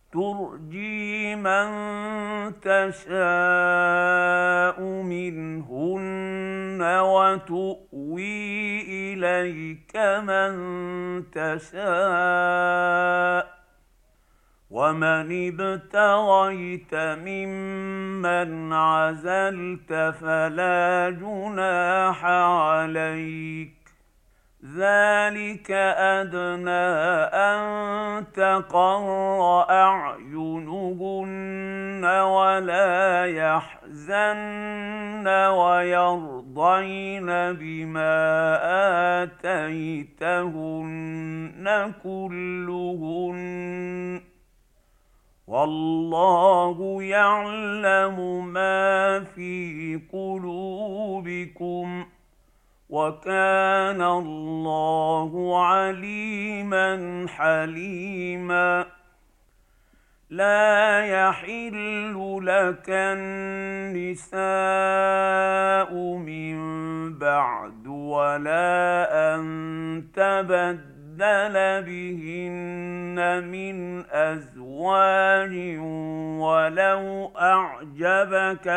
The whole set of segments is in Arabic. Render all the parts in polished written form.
ترجي من تشاء منهن وتؤوي إليك من تشاء ومن ابتغيت ممن عزلت فلا جناح عليك ذلك أدنى أن تقر أعينهن ولا يحزن ويرضين بما آتيتهن كلهن والله يعلم ما في قلوبكم وكان الله عليما حليما لا يحل لك النساء من بعد ولا أن تبدل بهن من أزواج ولو أعجبك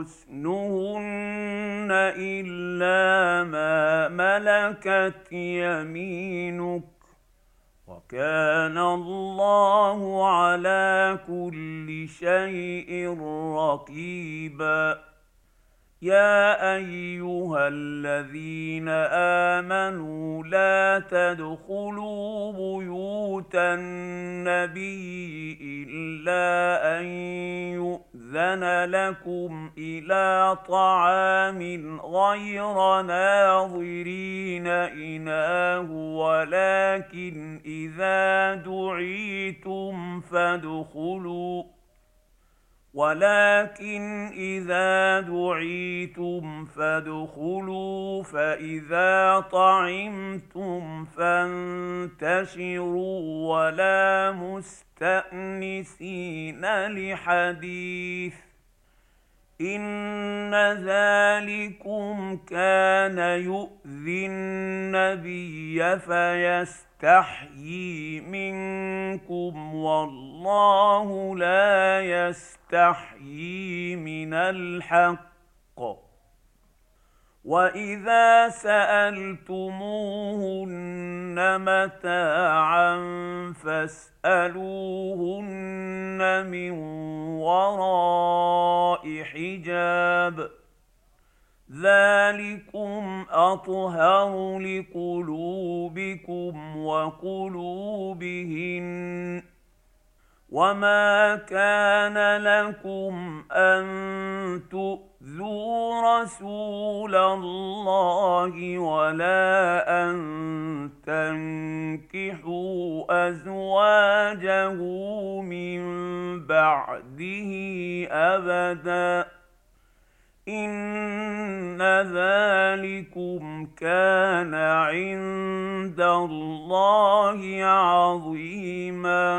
حسنهن إلا ما ملكت يمينك وكان الله على كل شيء رقيبا يا أيها الذين آمنوا لا تدخلوا بيوت النبي إلا أن يؤذن لكم إلى طعام غير ناظرين إناه ولكن إذا دعيتم فادخلوا فإذا طعمتم فانتشروا ولا مستأنسين لحديث إن ذلكم كان يؤذي النبي فيستحيي منكم والله لا يستحيي من الحق وإذا سألتموهن متاعا فاسألوهن من وراء حجاب ذلكم أطهر لقلوبكم وقلوبهن وما كان لكم أن تؤذوا رسول الله ولا أن تنكحوا أزواجه من بعده أبدا إن ذلكم كان عند الله عظيما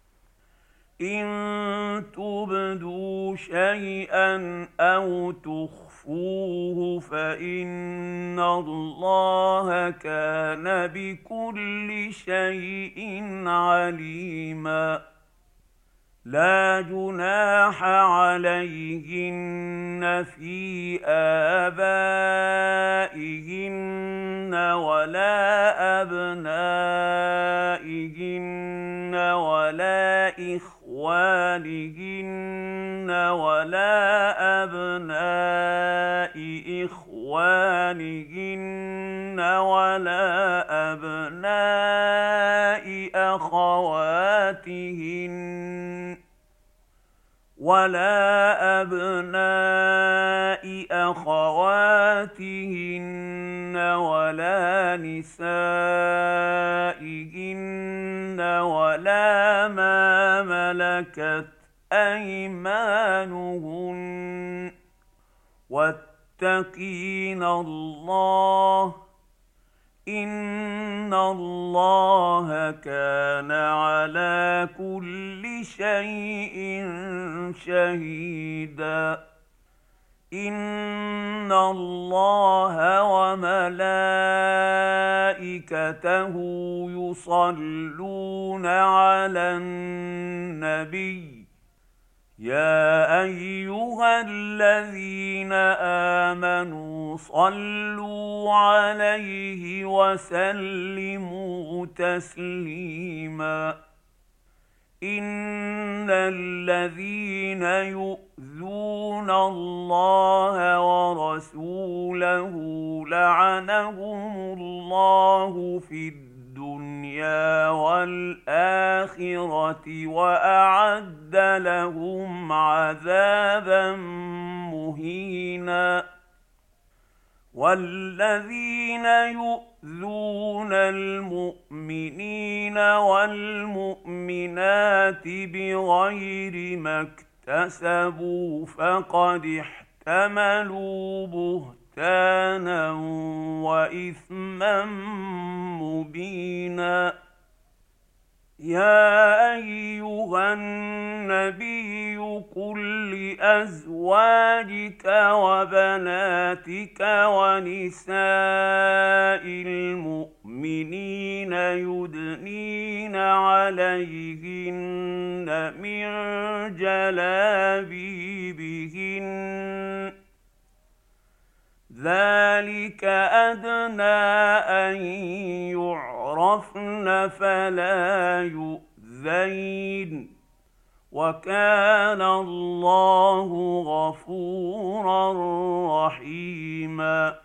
إن تبدوا شيئا أو تخفوه فإن الله كان بكل شيء عليما لا جناح عليهن في آبائهن ولا أبنائهن ولا إخوانهن ولا أبناء إخوانهن ولا أبناء أخواتهن ولا نسائهن ولا ما ملكت أيمانهن واتقين الله إن الله كان على كل شيء شهيدا إن الله وملائكته يصلون على النبي يا أيها الذين آمنوا صلوا عليه وسلموا تسليما إن الذين يؤذون الله ورسوله لعنهم الله في الدنيا والآخرة وأعد لهم عذابا مهينا والذين يؤذون المؤمنين والمؤمنات بغير ما اكتسبوا فقد احتملوا بهتانا وإثما مبينا يا أيها النبي قل لأزواجك وبناتك ونساء المؤمنين يدنين عليهن من جلابيبهن ذلك أدنى أن يعرفن فلا يؤذين وكان الله غفورا رحيما